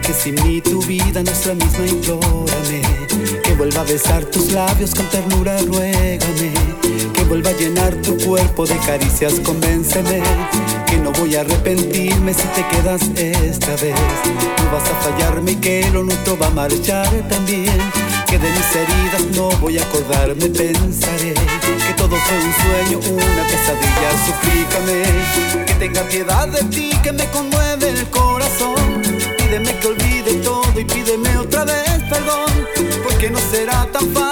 que sin mí tu vida no es la misma, implórame. Que vuelva a besar tus labios con ternura, ruégame. Que vuelva a llenar tu cuerpo de caricias, convénceme. Que no voy a arrepentirme si te quedas esta vez. No vas a fallarme y que lo nuestro va a marchar también. Que de mis heridas no voy a acordarme, pensaré que todo fue un sueño, una pesadilla, suplícame. Que tenga piedad de ti, que me conmueve el corazón. Pídeme que olvide todo y pídeme otra vez perdón, porque no será tan fácil